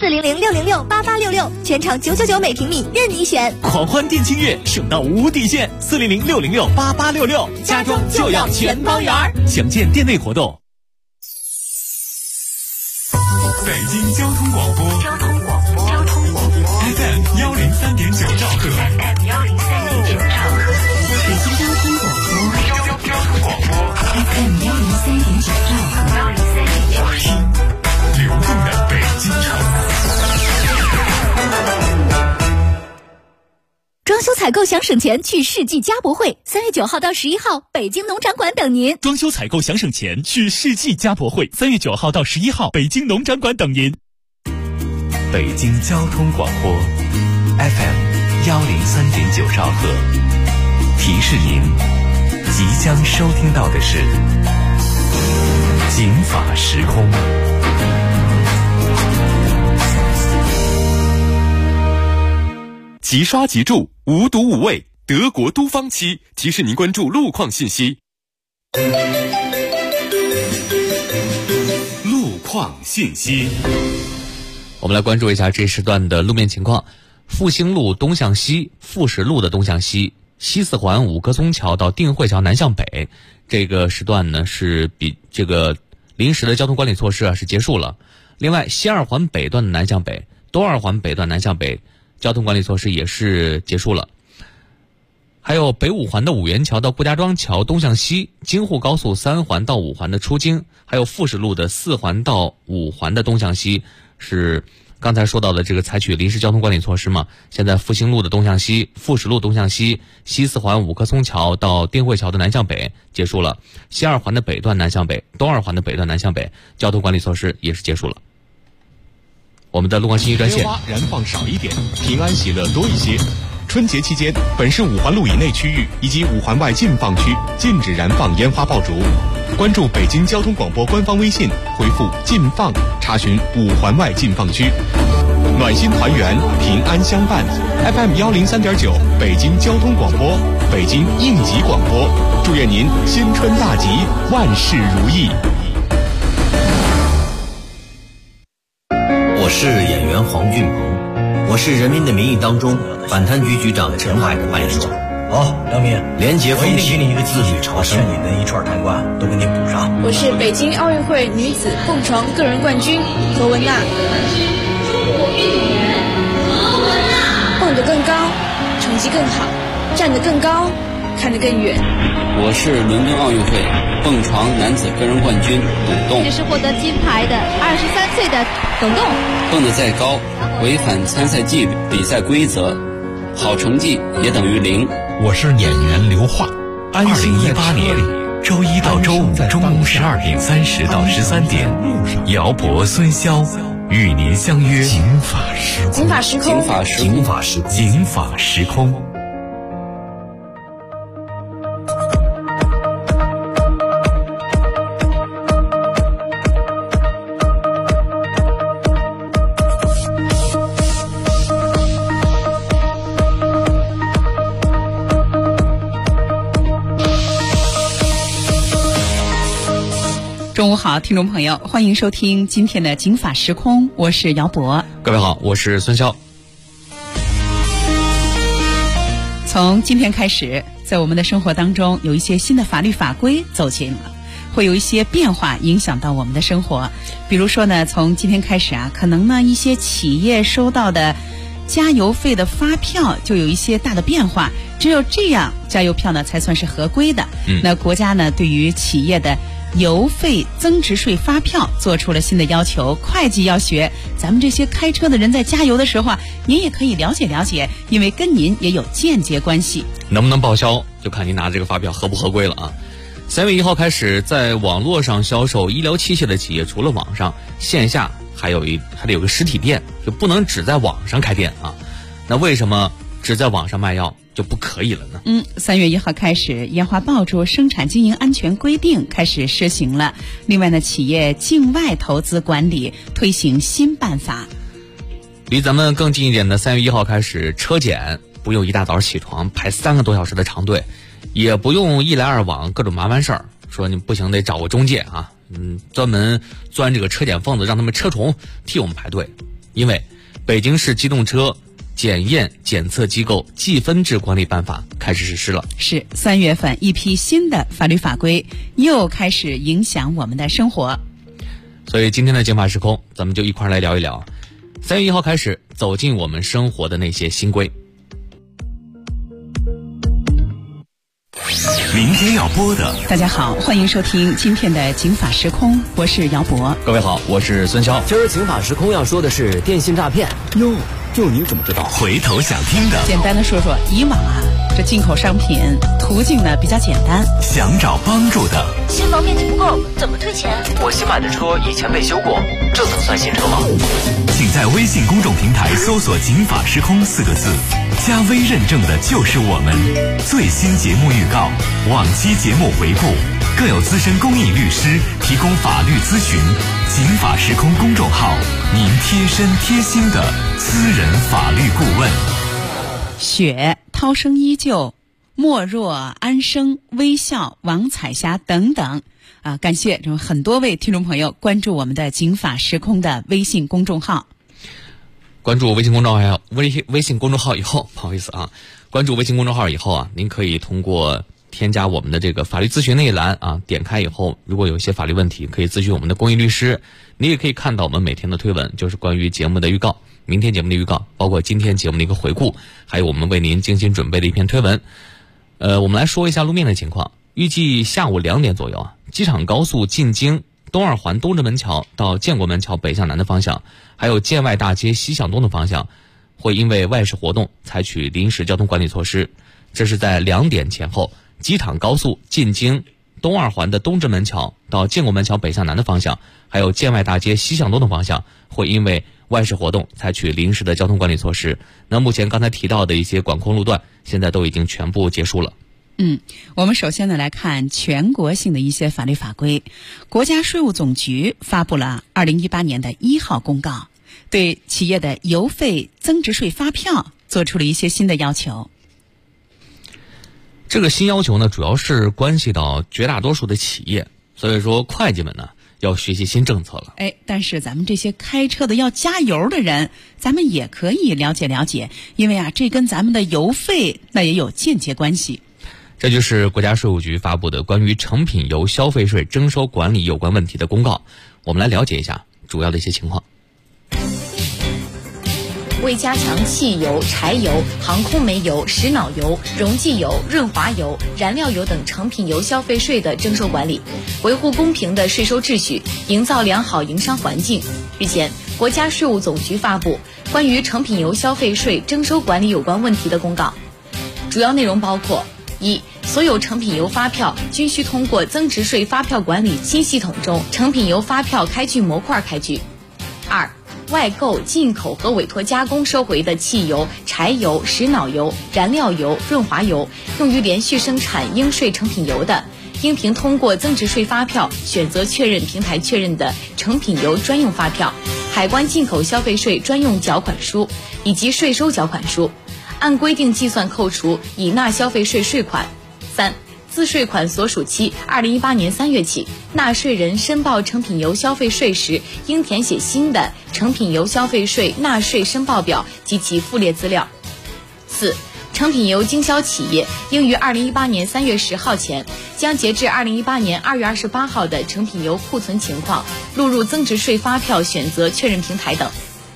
400-606-8866，全场999每平米，任你选。 狂欢店庆月，省到无底线，400-606-8866，家装就要全方圆。详见店内活动。 北京交通广播FM 103.9兆赫，北京交通广播 FM 103.9兆赫，听流动的北京城。 装修采购想省钱，去世纪家博会，3月9号到11号，北京农展馆等您。 装修采购想省钱，去世纪家博会，3月9号到11号，北京农展馆等您。 北京交通广播 FM 103.9兆赫，提示您即将收听到的是警法时空。 即刷即住，无毒无味，德国都方漆提示您关注路况信息。路况信息， 我们来关注一下这时段的路面情况。复兴路东向西，富士路的东向西，西四环五棵松桥到定慧桥南向北，这个时段呢是比这个临时的交通管理措施是结束了。另外，西二环北段的南向北，东二环北段南向北，交通管理措施也是结束了。还有北五环的五元桥到顾家庄桥东向西，京沪高速3环到5环的出京，还有富士路的4环到5环的东向西，是刚才说到的这个采取临时交通管理措施嘛。现在复兴路的东向西，富士路东向西，西四环五棵松桥到定慧桥的南向北结束了，西二环的北段南向北，东二环的北段南向北，交通管理措施也是结束了。我们的路况信息专线， 烟花燃放少一点，平安喜乐多一些。春节期间，本市5环路以内区域以及5环外禁放区禁止燃放烟花爆竹。关注北京交通广播官方微信，回复“禁放”查询5环外禁放区。暖心团圆，平安相伴。FM 103.9，北京交通广播，北京应急广播，祝愿您新春大吉，万事如意。 我是演员黄俊鹏，我是《人民的名义》当中反贪局局长陈海的扮演者。 好，梁敏， 廉洁风气， 给你一个自律朝生， 劝你的一串贪官都给你补上。 我是北京奥运会女子蹦床个人冠军何文娜。蹦得更高，成绩更好，站得更高，看得更远。 我是伦敦奥运会蹦床男子个人冠军董栋。 这是获得金牌的23岁的董栋。 蹦得再高，违反参赛纪律、比赛规则，好成绩也等于0。 我是演员刘桦。2018年周一到周五中午12点30到13点，姚博、孙潇与您相约警法时空。 警法时空， 警法时空， 警法时空，警法时空。 中午好，听众朋友，欢迎收听今天的警法时空，我是姚博。 各位好，我是孙潇。 从今天开始，在我们的生活当中有一些新的法律法规走进了，会有一些变化影响到我们的生活。比如说呢，从今天开始可能呢一些企业收到的加油费的发票就有一些大的变化，只有这样加油票呢才算是合规的。那国家呢对于企业的油费增值税发票做出了新的要求，会计要学。咱们这些开车的人在加油的时候您也可以了解了解，因为跟您也有间接关系。 能不能报销，就看您拿这个发票合不合规了啊。3月1号开始，在网络上销售医疗器械的企业，除了网上，线下还得有个实体店，就不能只在网上开店啊。那为什么只在网上卖药就不可以了呢 ？3月1号开始，烟花爆竹生产经营安全规定开始施行了。另外呢，企业境外投资管理推行新办法。 离咱们更近一点的3月1号开始，车检不用一大早起床排3个多小时的长队，也不用一来二往各种麻烦事儿，说你不行得找个中介专门钻这个车检缝子，让他们车虫替我们排队。 因为北京市机动车检验检测机构计分制管理办法开始实施了。 是3月份一批新的法律法规又开始影响我们的生活。 所以今天的警法时空，咱们就一块来聊一聊3月1号开始走进我们生活的那些新规。 明天要播的， 大家好，欢迎收听今天的警法时空，我是姚博。 各位好，我是孙潇。 今儿警法时空要说的是电信诈骗。 哟，就你怎么知道？回头想听的， 简单的说说，以往这进口商品途径呢比较简单， 想找帮助的， 新房面积不够怎么退钱？ 我新买的车以前被修过，这能算新车吗？ 请在微信公众平台搜索警法时空4个字，加微认证的就是我们。最新节目预告，往期节目回顾，更有资深公益律师提供法律咨询。警法时空公众号，您贴身贴心的私人法律顾问。 雪、涛声依旧、莫若安生、微笑、王彩霞等等感谢很多位听众朋友关注我们的警法时空的微信公众号。 关注微信公众号微信公众号以后，不好意思关注微信公众号以后您可以通过添加我们的这个法律咨询那一栏点开以后，如果有一些法律问题可以咨询我们的公益律师。你也可以看到我们每天的推文，就是关于节目的预告，明天节目的预告，包括今天节目的一个回顾，还有我们为您精心准备的一篇推文。我们来说一下路面的情况。预计下午2点左右机场高速进京东二环东直门桥到建国门桥北向南的方向，还有建外大街西向东的方向，会因为外事活动采取临时交通管理措施。这是在2点前后，机场高速进京东二环的东直门桥到建国门桥北向南的方向，还有建外大街西向东的方向，会因为外事活动采取临时的交通管理措施。那目前刚才提到的一些管控路段，现在都已经全部结束了。 我们首先呢来看全国性的一些法律法规。国家税务总局发布了2018年的1号公告，对企业的邮费增值税发票做出了一些新的要求。 这个新要求呢，主要是关系到绝大多数的企业，所以说会计们呢要学习新政策了。 但是咱们这些开车的要加油的人，咱们也可以了解了解，因为这跟咱们的油费那也有间接关系。 这就是国家税务局发布的关于成品油消费税征收管理有关问题的公告。我们来了解一下主要的一些情况。 为加强汽油、柴油、航空煤油、石脑油、溶剂油、润滑油、燃料油等成品油消费税的征收管理，维护公平的税收秩序，营造良好营商环境，日前，国家税务总局发布关于成品油消费税征收管理有关问题的公告，主要内容包括：一、所有成品油发票均需通过增值税发票管理新系统中成品油发票开具模块开具；二、外购、进口和委托加工收回的汽油、柴油、石脑油、燃料油、润滑油，用于连续生产应税成品油的，应凭通过增值税发票选择确认平台确认的成品油专用发票、海关进口消费税专用缴款书以及税收缴款书，按规定计算扣除已纳消费税税款。三、自税款所属期2018年3月起，纳税人申报成品油消费税时，应填写新的成品油消费税纳税申报表及其附列资料。四、成品油经销企业应于2018年3月10号前，将截至2018年2月28号的成品油库存情况录入增值税发票选择确认平台等。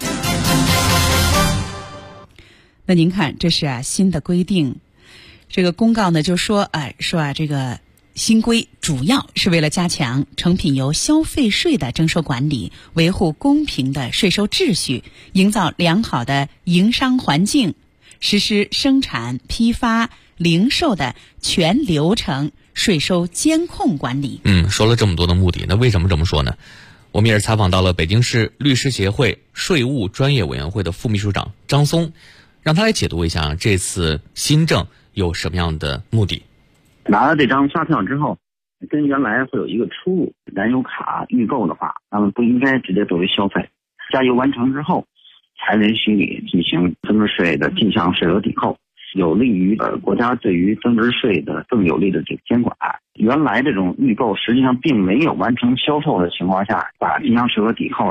那您看，这是新的规定。这个公告呢就说这个新规主要是为了加强成品油消费税的征收管理，维护公平的税收秩序，营造良好的营商环境，实施生产、批发、零售的全流程税收监控管理。 说了这么多的目的，那为什么这么说呢？我们也是采访到了北京市律师协会税务专业委员会的副秘书长张松，让他来解读一下这次新政有什么样的目的。 拿了这张发票之后，跟原来会有一个出入。燃油卡预购的话，咱们不应该直接作为消费，加油完成之后才允许你进行增值税的进项税额抵扣，有利于国家对于增值税的更有力的这个监管。原来这种预购实际上并没有完成销售的情况下把进项税额抵扣了，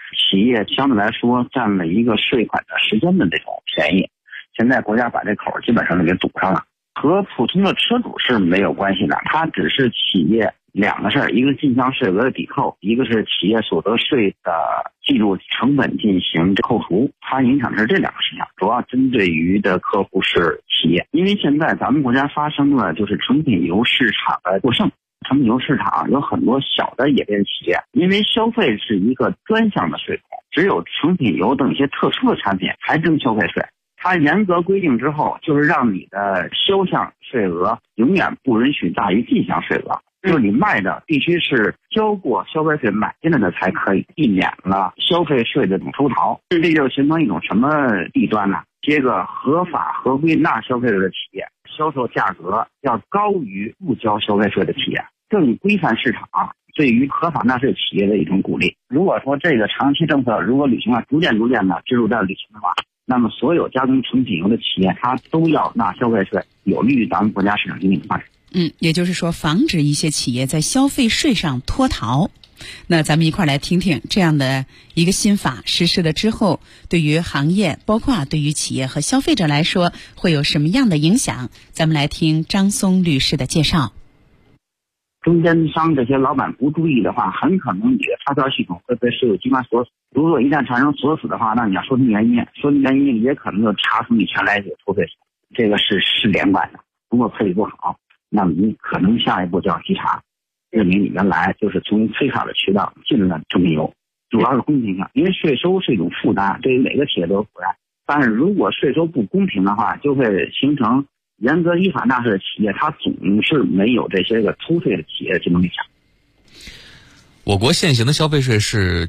企业相对来说占了一个税款的时间的这种便宜。现在国家把这口基本上都给堵上了，和普通的车主是没有关系的，它只是企业两个事儿，一个是进项税额的抵扣，一个是企业所得税的计入成本进行扣除，它影响是这两个事项，主要针对于的客户是企业。因为现在咱们国家发生了就是成品油市场的过剩，成品油市场有很多小的冶炼企业，因为消费是一个专项的税种，只有成品油等一些特殊的产品才征消费税。它严格规定之后，就是让你的销项税额永远不允许大于进项税额，就是你卖的必须是交过消费税买进来的才可以，避免了消费税的这种偷逃。这就形成一种什么弊端呢？这个合法合规纳消费税的企业，销售价格要高于不交消费税的企业，更规范市场，对于合法纳税企业的一种鼓励。如果说这个长期政策如果履行了，逐渐的制度在履行的话，那么所有加工成品油的企业，它都要纳消费税，有利于咱们国家市场经济的发展。 也就是说，防止一些企业在消费税上脱逃。那咱们一块儿来听听这样的一个新法实施了之后，对于行业，包括对于企业和消费者来说，会有什么样的影响？咱们来听张松律师的介绍。 中间商这些老板不注意的话，很可能你的发票系统会被税务机关锁死。如果一旦产生锁死的话，那你要说明原因，也可能就查出你全来这个偷税，这个是连贯的。如果处理不好，那么你可能下一步就要稽查，认明你原来就是从非法的渠道进了成品油，主要是公平性，因为税收是一种负担，对于每个企业都有负担。但是如果税收不公平的话，就会形成严格依法纳税的企业，它总是没有这些个偷税的企业的竞争力强。 我国现行的消费税是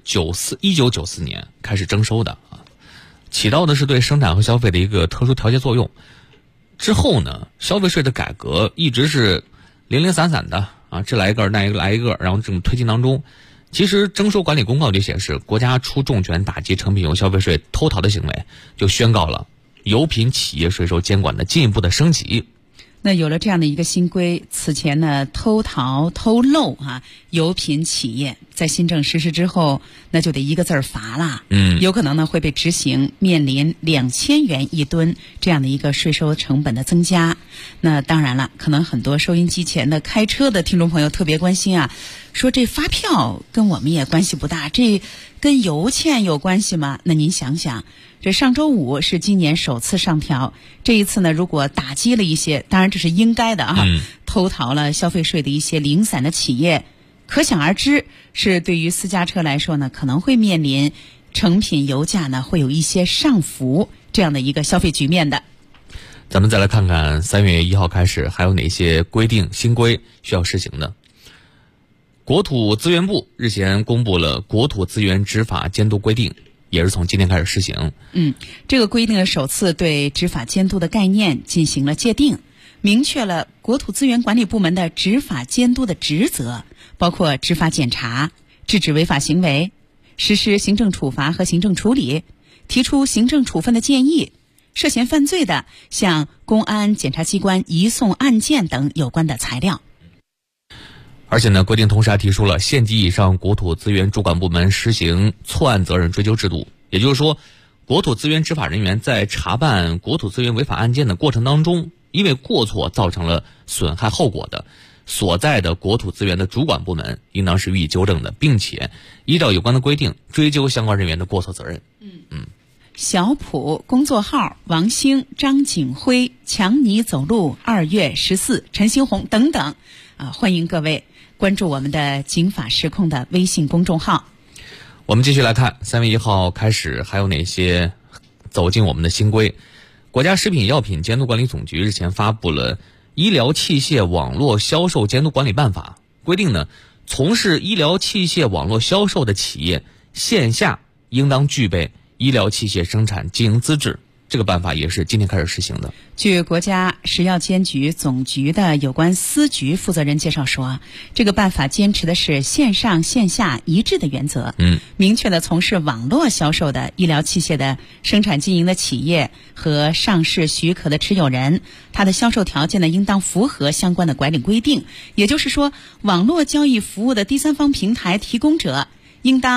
1994年开始征收的起到的是对生产和消费的一个特殊调节作用。之后呢，消费税的改革一直是零零散散的这来一个那一个来一个，然后这种推进当中，其实征收管理公告就显示，国家出重拳打击成品油消费税偷逃的行为，就宣告了油品企业税收监管的进一步的升级。 那有了这样的一个新规，此前呢偷逃偷漏油品企业在新政实施之后，那就得一个字儿罚了。有可能呢会被执行，面临2000元一吨这样的一个税收成本的增加。那当然了，可能很多收音机前的开车的听众朋友特别关心说这发票跟我们也关系不大，这跟油钱有关系吗？那您想想，这上周五是今年首次上调，这一次呢，如果打击了一些，当然这是应该的偷逃了消费税的一些零散的企业，可想而知，是对于私家车来说呢，可能会面临成品油价呢会有一些上浮这样的一个消费局面的。 咱们再来看看3月1号开始还有哪些规定新规需要实行的。国土资源部日前公布了国土资源执法监督规定，也是从今天开始施行。 这个规定首次对执法监督的概念进行了界定，明确了国土资源管理部门的执法监督的职责，包括执法检查、制止违法行为、实施行政处罚和行政处理、提出行政处分的建议，涉嫌犯罪的向公安检察机关移送案件等有关的材料。 而且呢，规定同时还提出了县级以上国土资源主管部门实行错案责任追究制度。也就是说，国土资源执法人员在查办国土资源违法案件的过程当中，因为过错造成了损害后果的，所在的国土资源的主管部门应当是予以纠正的，并且依照有关的规定追究相关人员的过错责任。 小普公作号王兴、张景辉、强尼走路、2月14、陈新红等等欢迎各位关注我们的警法实控的微信公众号。 我们继续来看3月1号开始还有哪些走进我们的新规。国家食品药品监督管理总局日前发布了医疗器械网络销售监督管理办法，规定呢，从事医疗器械网络销售的企业线下应当具备医疗器械生产经营资质。这个办法也是今天开始实行的。 据国家食药监局总局的有关司局负责人介绍说，这个办法坚持的是线上线下一致的原则，明确的从事网络销售的医疗器械的生产经营的企业和上市许可的持有人，它的销售条件呢应当符合相关的管理规定。也就是说，网络交易服务的第三方平台提供者应当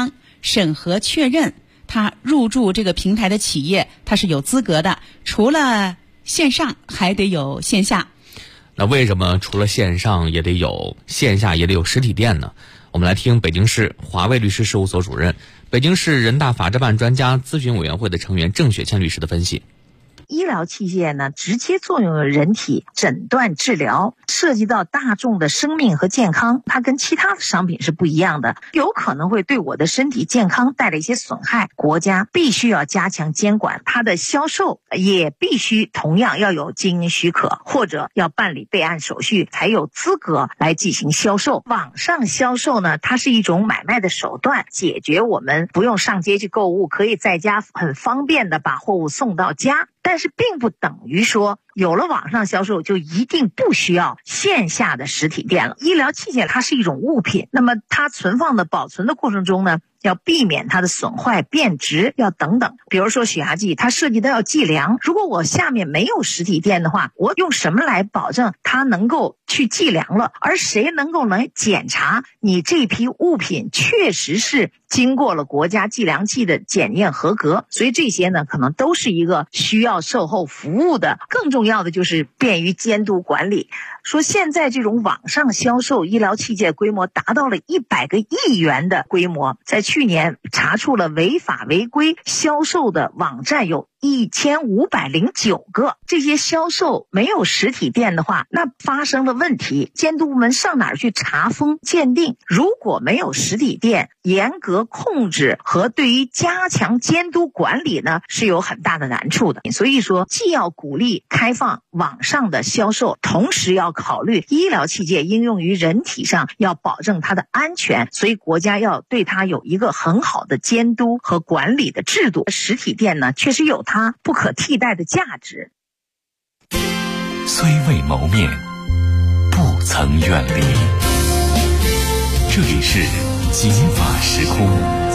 审核确认它入驻这个平台的企业，它是有资格的，除了线上还得有线下。 那为什么除了线上也得有线下也得有实体店呢？我们来听北京市华卫律师事务所主任、北京市人大法制办专家咨询委员会的成员郑雪倩律师的分析。 医疗器械呢，直接作用于人体诊断治疗，涉及到大众的生命和健康，它跟其他的商品是不一样的，有可能会对我的身体健康带来一些损害。国家必须要加强监管，它的销售也必须同样要有经营许可，或者要办理备案手续，才有资格来进行销售。网上销售呢，它是一种买卖的手段，解决我们不用上街去购物，可以在家很方便的把货物送到家。但是并不等于说有了网上销售就一定不需要线下的实体店了。医疗器械它是一种物品，那么它存放的保存的过程中呢，要避免它的损坏变质，要等等。比如说血压计，它涉及到要计量，如果我下面没有实体店的话，我用什么来保证它能够去计量了？而谁能够来检查你这批物品确实是经过了国家计量器的检验合格？所以这些呢，可能都是一个需要售后服务的。更重要的就是便于监督管理。说现在这种网上销售医疗器械规模达到了100个亿元的规模，在去年查处了违法违规销售的网站有1509个。这些销售没有实体店的话，那发生了问题，监督部门上哪儿去查封鉴定？如果没有实体店，严格控制和对于加强监督管理呢，是有很大的难处的。所以说，既要鼓励开放网上的销售，同时要考虑医疗器械应用于人体上，要保证它的安全，所以国家要对它有一个很好的监督和管理的制度。实体店呢，确实有它不可替代的价值。 虽未谋面，不曾远离。这里是警法时空。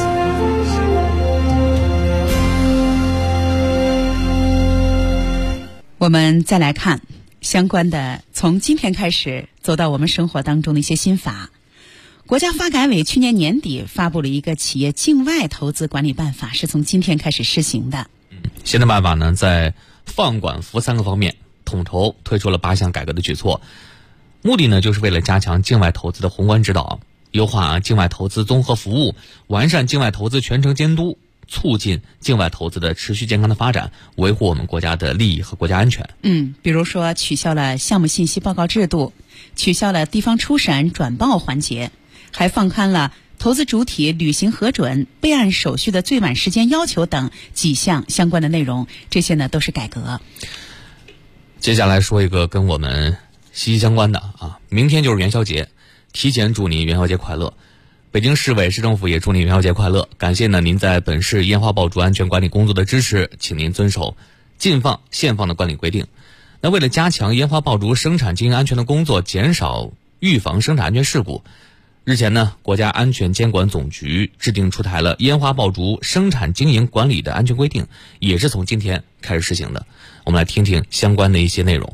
我们再来看相关的从今天开始走到我们生活当中的一些新法。国家发改委去年年底发布了一个企业境外投资管理办法，是从今天开始施行的。 新的办法呢，在放管服3个方面统筹推出了8项改革的举措，目的呢，就是为了加强境外投资的宏观指导，优化境外投资综合服务，完善境外投资全程监督，促进境外投资的持续健康的发展，维护我们国家的利益和国家安全。 比如说取消了项目信息报告制度，取消了地方初审转报环节，还放宽了投资主体履行核准、备案手续的最晚时间要求等几项相关的内容，这些呢都是改革。 接下来说一个跟我们息息相关的明天就是元宵节，提前祝您元宵节快乐。北京市委市政府也祝您元宵节快乐，感谢呢您在本市烟花爆竹安全管理工作的支持，请您遵守禁放、限放的管理规定。那为了加强烟花爆竹生产经营安全的工作，减少预防生产安全事故，日前呢，国家安全监管总局制定出台了烟花爆竹生产经营管理的安全规定，也是从今天开始实行的。我们来听听相关的一些内容。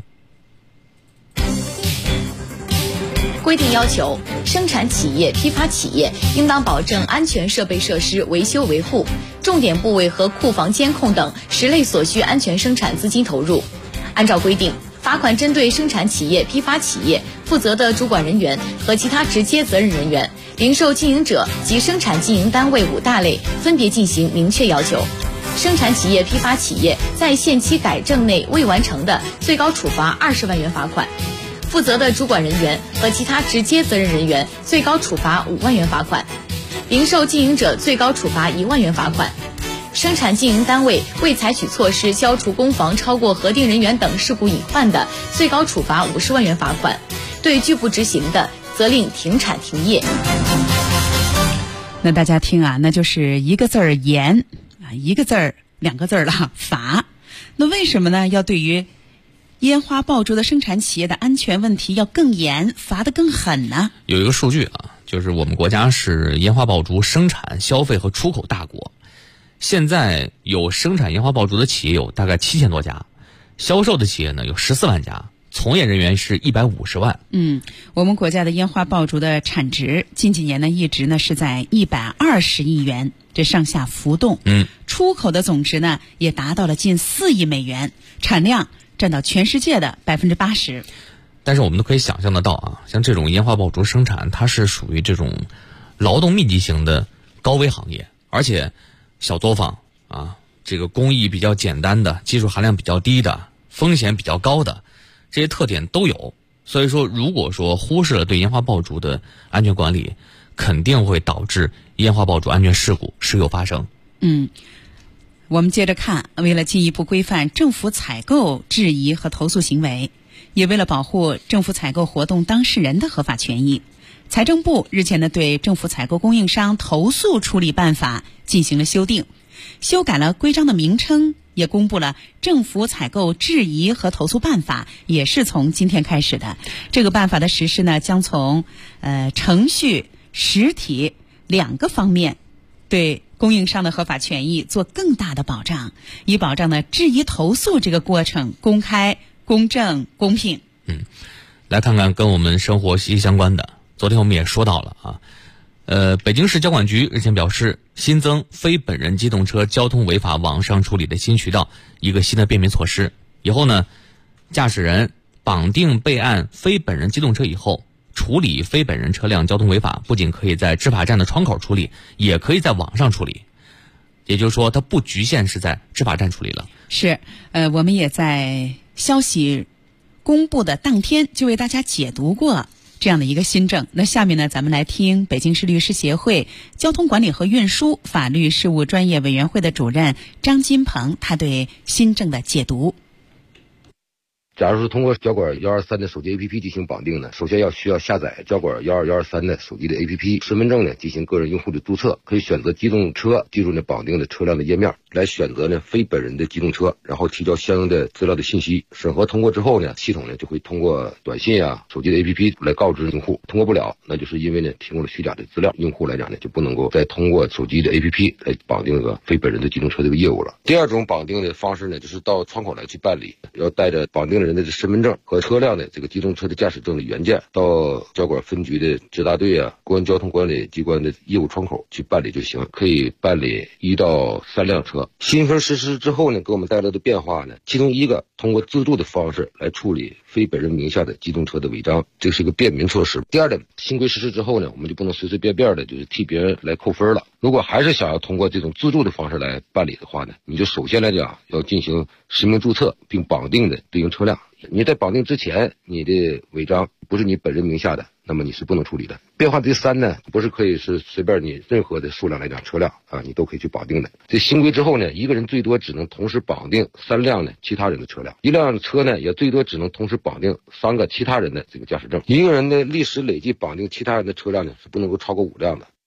规定要求，生产企业、批发企业应当保证安全设备设施维修维护、重点部位和库房监控等10类所需安全生产资金投入。按照规定，罚款针对生产企业、批发企业负责的主管人员和其他直接责任人员、零售经营者及生产经营单位5大类分别进行明确要求。生产企业、批发企业在限期改正内未完成的，最高处罚20万元罚款；负责的主管人员和其他直接责任人员最高处罚5万元罚款；零售经营者最高处罚1万元罚款；生产经营单位未采取措施消除工房超过核定人员等事故隐患的，最高处罚50万元罚款；对拒不执行的，责令停产停业。 那大家听那就是一个字儿严一个字儿2个字儿了，罚。那为什么呢？要对于烟花爆竹的生产企业的安全问题要更严，罚得更狠呢？ 有一个数据就是我们国家是烟花爆竹生产、消费和出口大国，现在有生产烟花爆竹的企业有大概7000多家，销售的企业呢有14万家，从业人员是150万。 我们国家的烟花爆竹的产值近几年呢一直呢是在120亿元， 这上下浮动。出口的总值呢也达到了近4亿美元，产量占到全世界的80%。 但是我们都可以想象得到啊，像这种烟花爆竹生产，它是属于这种劳动密集型的高危行业，而且小作坊啊，这个工艺比较简单的，技术含量比较低的，风险比较高的，这些特点都有。所以说，如果说忽视了对烟花爆竹的安全管理，肯定会导致烟花爆竹安全事故时有发生。 我们接着看，为了进一步规范政府采购质疑和投诉行为，也为了保护政府采购活动当事人的合法权益，财政部日前呢对政府采购供应商投诉处理办法进行了修订，修改了规章的名称，也公布了政府采购质疑和投诉办法，也是从今天开始的。这个办法的实施呢，将从程序、实体2个方面对供应商的合法权益做更大的保障，以保障呢质疑投诉这个过程公开、公正、公平。 来看看跟我们生活息息相关的。昨天我们也说到了啊，北京市交管局日前表示，新增非本人机动车交通违法网上处理的新渠道，一个新的便民措施。以后呢，驾驶人绑定备案非本人机动车以后，处理非本人车辆交通违法，不仅可以在执法站的窗口处理，也可以在网上处理。也就是说，它不局限是在执法站处理了。 是，我们也在消息公布的当天就为大家解读过这样的一个新政。那下面呢，咱们来听北京市律师协会交通管理和运输法律事务专业委员会的主任张金鹏，他对新政的解读。 假如是通过交管123的手机 APP 进行绑定呢，首先需要下载交管12123的手机的 APP， 身份证呢进行个人用户的注册，可以选择机动车，记住呢绑定的车辆的页面，来选择呢非本人的机动车，然后提交相应的资料的信息。审核通过之后呢，系统呢就会通过短信手机的 APP 来告知用户。通过不了，那就是因为呢提供了虚假的资料，用户来讲呢就不能够再通过手机的 APP 来绑定个非本人的机动车这个业务了。第二种绑定的方式呢，就是到窗口来去办理，要带着绑定人的身份证和车辆的这个机动车的驾驶证的原件，到交管分局的直达队公安交通管理机关的业务窗口去办理就行，可以办理1到3辆车。新风实施之后呢，给我们带来的变化呢，其中一个通过自助的方式来处理非本人名下的机动车的违章，这是一个便民措施。第二呢，新规实施之后呢，我们就不能随随便便的就是替别人来扣分了。如果还是想要通过这种自助的方式来办理的话呢，你就首先来讲要进行实名注册并绑定的对应车辆。你在绑定之前，你的违章不是你本人名下的，那么你是不能处理的。变化第3呢，不是可以是随便你任何的数量来讲车辆你都可以去绑定的。这新规之后呢，一个人最多只能同时绑定3辆呢其他人的车辆，一辆车呢也最多只能同时绑定3个其他人的这个驾驶证。一个人的历史累计绑定其他人的车辆呢是不能够超过5辆的。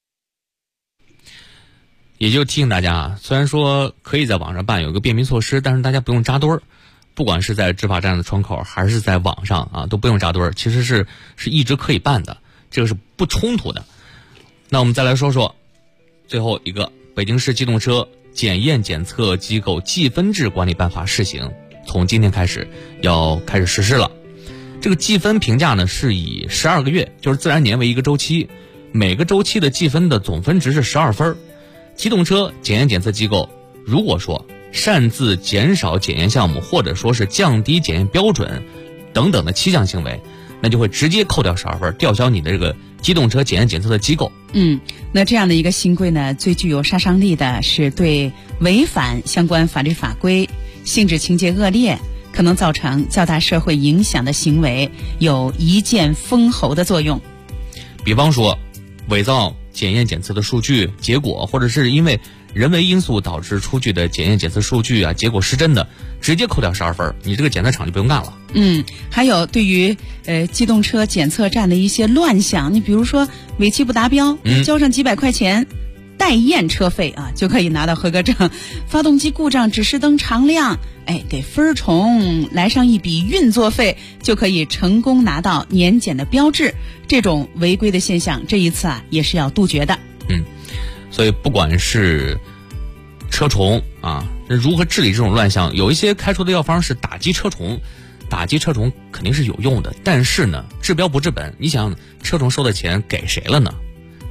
也就提醒大家虽然说可以在网上办有个便民措施，但是大家不用扎堆儿。不管是在执法站的窗口还是在网上都不用扎堆儿，其实是一直可以办的，这个是不冲突的。那我们再来说说最后一个，北京市机动车检验检测机构计分制管理办法试行，从今天开始要开始实施了。这个计分评价呢是以12个月，就是自然年为一个周期，每个周期的计分的总分值是12分。机动车检验检测机构如果说擅自减少检验项目，或者说是降低检验标准等等的欺项行为，那就会直接扣掉12分，吊销你的这个机动车检验检测的机构。 那这样的一个新规呢，最具有杀伤力的是对违反相关法律法规、性质情节恶劣、可能造成较大社会影响的行为有一剑封喉的作用。 比方说伪造检验检测的数据结果，或者是因为人为因素导致出具的检验检测数据结果失真的，直接扣掉12分，你这个检测厂就不用干了。 还有对于机动车检测站的一些乱象，你比如说尾气不达标，交上几百块钱代验车费就可以拿到合格证。发动机故障指示灯常亮，给分重来上一笔运作费，就可以成功拿到年检的标志。这种违规的现象，这一次也是要杜绝的。 所以不管是车虫如何治理这种乱象，有一些开出的药方是打击车虫，打击车虫肯定是有用的，但是呢治标不治本。你想车虫收的钱给谁了呢？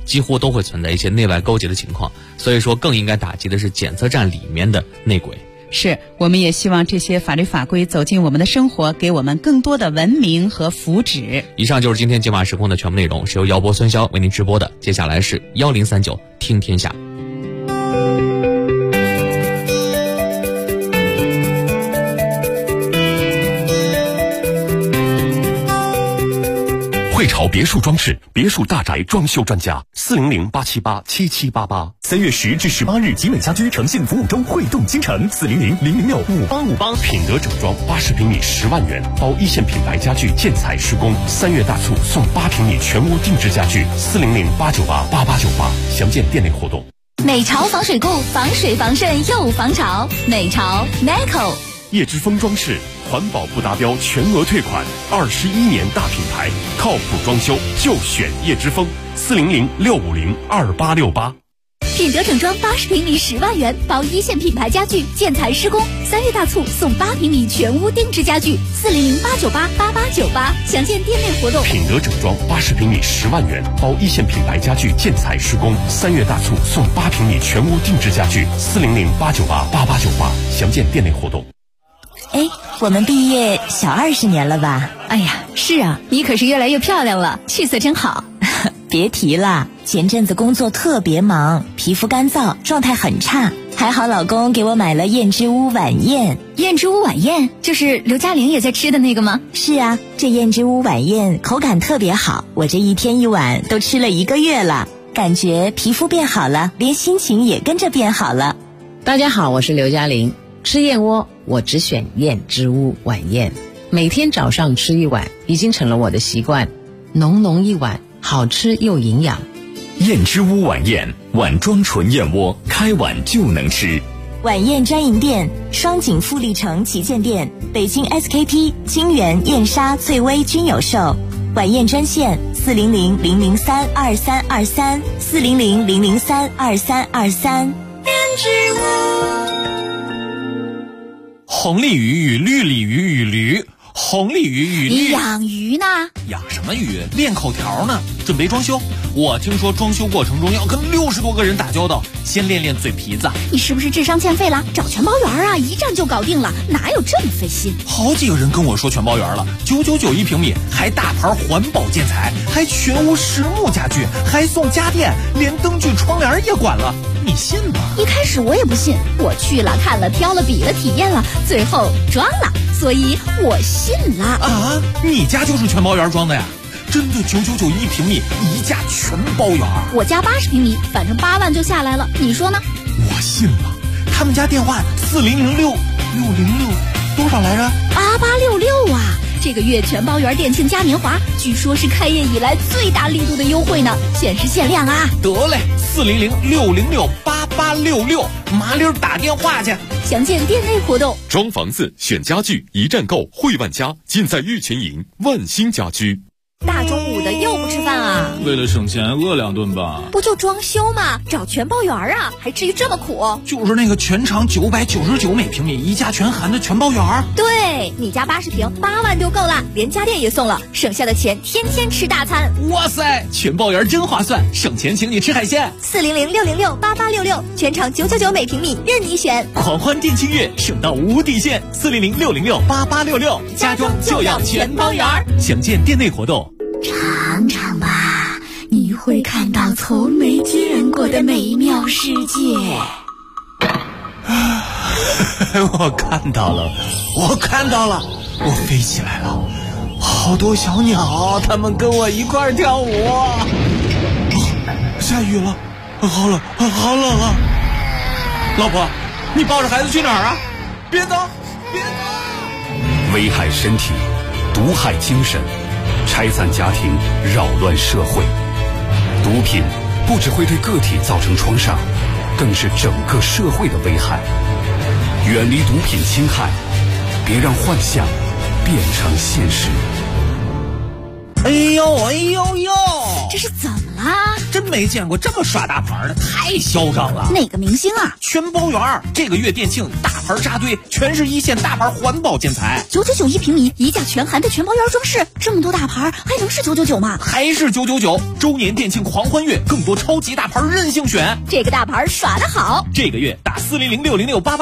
几乎都会存在一些内外勾结的情况，所以说更应该打击的是检测站里面的内鬼。 是，我们也希望这些法律法规走进我们的生活，给我们更多的文明和福祉。 以上就是今天金马时空的全部内容，是由姚博、孙潇为您直播的。接下来是1039听天下。 汇潮别墅装饰，别墅大宅装修专家，400-878-7788。3月10至18日，集美家居诚信服务周汇动京城，400-006-5858。品德整装80平米10万元，包一线品牌家具建材施工。3月大促送8平米全屋定制家具，400-898-8898。详见店内活动。 美潮防水固，防水防渗又防潮。美潮 Neco。 叶之峰装饰，环保不达标全额退款，21年大品牌，靠谱装修就选叶之峰，400-650-2868。 品德整装80平米10万元，包一线品牌家具建材施工。3月大促送8平米全屋定制家具，400-898-8898。详见店内活动。 品德整装80平米10万元，包一线品牌家具建材施工。3月大促送8平米全屋定制家具，400-898-8898。详见店内活动。 哎，我们毕业小20年了吧？ 哎呀，是啊，你可是越来越漂亮了，气色真好。 别提了，前阵子工作特别忙，皮肤干燥，状态很差。还好老公给我买了燕之屋晚宴。 燕之屋晚宴就是刘嘉玲也在吃的那个吗？ 是啊，这燕之屋晚宴口感特别好，我这一天一碗都吃了1个月了，感觉皮肤变好了，连心情也跟着变好了。 大家好，我是刘嘉玲。吃燕窝我只选燕之屋晚宴，每天早上吃1碗已经成了我的习惯，浓浓一碗，好吃又营养。 燕之屋晚宴，碗装纯燕窝，开碗就能吃。 晚宴专营店：双井富力城旗舰店、北京 SKP、金源、燕莎、翠微均有售。晚宴专线400-003-2323，400-003-2323。燕之屋。 红鲤鱼与绿鲤鱼与驴，红鲤鱼与绿。 你养鱼呢？ 养什么鱼？练口条呢。准备装修，我听说装修过程中要跟60多个人打交道，先练练嘴皮子。 你是不是智商欠费了？找全包园啊，一站就搞定了，哪有这么费心？ 好几个人跟我说全包园了，999一平米，还大牌环保建材，还全屋实木家具，还送家电，连灯具窗帘也管了，你信吗？ 一开始我也不信，我去了看了挑了比了体验了，最后装了，所以我信了。 啊，你家就是全包园装的呀？真的999一平米，一价全包园。 我家80平米，反正8万就下来了，你说呢？ 我信了。他们家电话4006606多少来着 ？8866啊！这个月全包园店庆嘉年华，据说是开业以来最大力度的优惠呢，限时限量啊！ 得嘞，400668866，麻溜打电话去。 详见店内活动。 装房子选家具，一站购汇万家，尽在玉泉营万兴家居。 大中午的又不吃饭啊？ 为了省钱饿2顿吧。 不就装修吗？找全包园啊，还至于这么苦？ 就是那个全长999每平米，一价全含的全包园。 对，你家80平8万就够了，连家电也送了，省下的钱天天吃大餐。 哇塞，全包园真划算，省钱请你吃海鲜。 400-606-8866，全长999每平米，任你选。 狂欢店庆月，省到无底线，400-606-8866，家装就要全包园。详见店内活动。 尝尝吧，你会看到从没见过的美妙世界。 我看到了，我飞起来了，好多小鸟，它们跟我一块跳舞。下雨了，好冷啊！老婆，你抱着孩子去哪儿啊？别走！ 危害身体，毒害精神，拆散家庭，扰乱社会。毒品不只会对个体造成创伤，更是整个社会的危害。远离毒品侵害，别让幻想变成现实。 哎呦！ 这是怎么啦？ 真没见过这么耍大牌的，太嚣张了。 哪个明星啊？ 全包圆，这个月店庆大牌扎堆，全是一线大牌环保建材 ，999一平米，一价全含的全包圆装饰，这么多大牌还能是999吗？ 还是999，周年店庆狂欢月，更多超级大牌任性选。 这个大牌耍得好， 这个月打400606888